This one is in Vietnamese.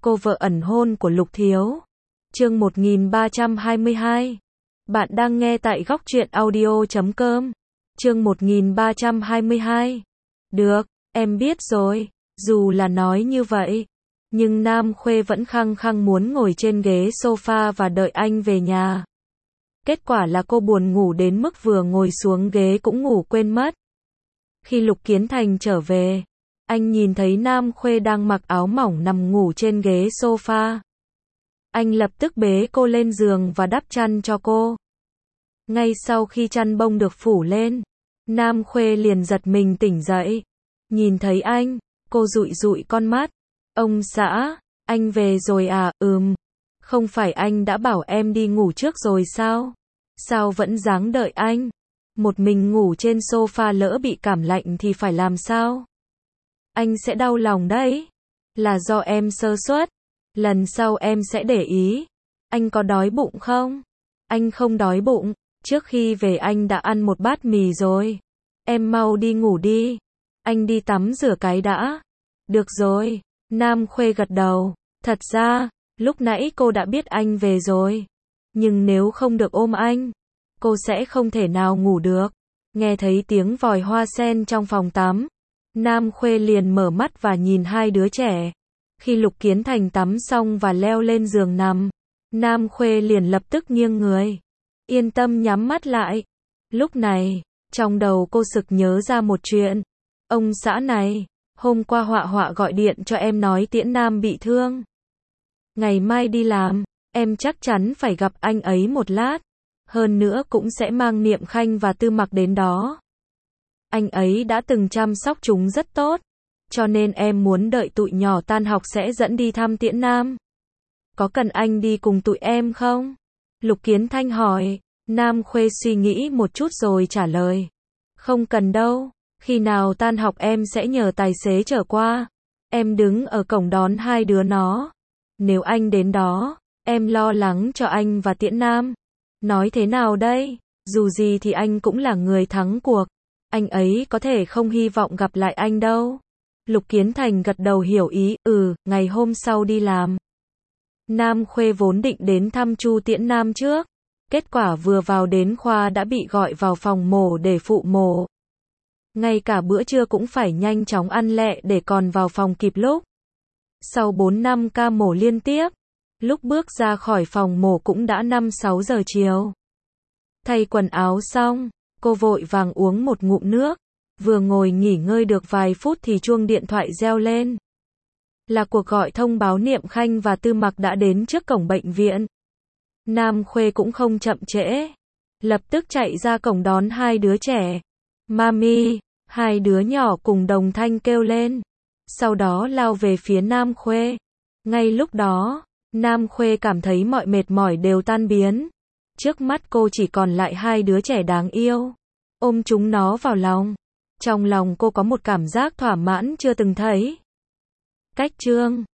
cô vợ ẩn hôn của Lục Thiếu. Chương 1322. Bạn đang nghe tại góc truyện audio.com. Chương 1322. Được, em biết rồi. Dù là nói như vậy, nhưng Nam Khuê vẫn khăng khăng muốn ngồi trên ghế sofa và đợi anh về nhà. Kết quả là cô buồn ngủ đến mức vừa ngồi xuống ghế cũng ngủ quên mất. Khi Lục Kiến Thành trở về, anh nhìn thấy Nam Khuê đang mặc áo mỏng nằm ngủ trên ghế sofa. Anh lập tức bế cô lên giường và đắp chăn cho cô. Ngay sau khi chăn bông được phủ lên, Nam Khuê liền giật mình tỉnh dậy. Nhìn thấy anh, cô dụi dụi con mắt. Ông xã, anh về rồi à? Không phải anh đã bảo em đi ngủ trước rồi sao? Sao vẫn dáng đợi anh? Một mình ngủ trên sofa lỡ bị cảm lạnh thì phải làm sao? Anh sẽ đau lòng đấy. Là do em sơ suất. Lần sau em sẽ để ý. Anh có đói bụng không? Anh không đói bụng. Trước khi về anh đã ăn một bát mì rồi. Em mau đi ngủ đi. Anh đi tắm rửa cái đã. Được rồi. Nam Khuê gật đầu. Thật ra, lúc nãy cô đã biết anh về rồi. Nhưng nếu không được ôm anh, cô sẽ không thể nào ngủ được. Nghe thấy tiếng vòi hoa sen trong phòng tắm, Nam Khuê liền mở mắt và nhìn hai đứa trẻ. Khi Lục Kiến Thành tắm xong và leo lên giường nằm, Nam Khuê liền lập tức nghiêng người. Yên tâm nhắm mắt lại. Lúc này, trong đầu cô sực nhớ ra một chuyện. Ông xã này, hôm qua Họa Họa gọi điện cho em nói Tiễn Nam bị thương. Ngày mai đi làm, em chắc chắn phải gặp anh ấy một lát. Hơn nữa cũng sẽ mang Niệm Khanh và Tư Mặc đến đó. Anh ấy đã từng chăm sóc chúng rất tốt, cho nên em muốn đợi tụi nhỏ tan học sẽ dẫn đi thăm Tiễn Nam. Có cần anh đi cùng tụi em không? Lục Kiến Thanh hỏi. Nam Khuê suy nghĩ một chút rồi trả lời. Không cần đâu, khi nào tan học em sẽ nhờ tài xế chở qua. Em đứng ở cổng đón hai đứa nó. Nếu anh đến đó, em lo lắng cho anh và Tiễn Nam. Nói thế nào đây? Dù gì thì anh cũng là người thắng cuộc. Anh ấy có thể không hy vọng gặp lại anh đâu. Lục Kiến Thành gật đầu hiểu ý. Ngày hôm sau đi làm. Nam Khuê vốn định đến thăm Chu Tiễn Nam trước. Kết quả vừa vào đến khoa đã bị gọi vào phòng mổ để phụ mổ. Ngay cả bữa trưa cũng phải nhanh chóng ăn lẹ để còn vào phòng kịp lúc. Sau 4 năm ca mổ liên tiếp, lúc bước ra khỏi phòng mổ cũng đã 5-6 giờ chiều. Thay quần áo xong, cô vội vàng uống một ngụm nước. Vừa ngồi nghỉ ngơi được vài phút thì chuông điện thoại reo lên. Là cuộc gọi thông báo Niệm Khanh và Tư Mặc đã đến trước cổng bệnh viện. Nam Khuê cũng không chậm trễ. Lập tức chạy ra cổng đón hai đứa trẻ. Mami, hai đứa nhỏ cùng đồng thanh kêu lên. Sau đó lao về phía Nam Khuê. Ngay lúc đó, Nam Khuê cảm thấy mọi mệt mỏi đều tan biến. Trước mắt cô chỉ còn lại hai đứa trẻ đáng yêu. Ôm chúng nó vào lòng. Trong lòng cô có một cảm giác thỏa mãn chưa từng thấy. Cách chương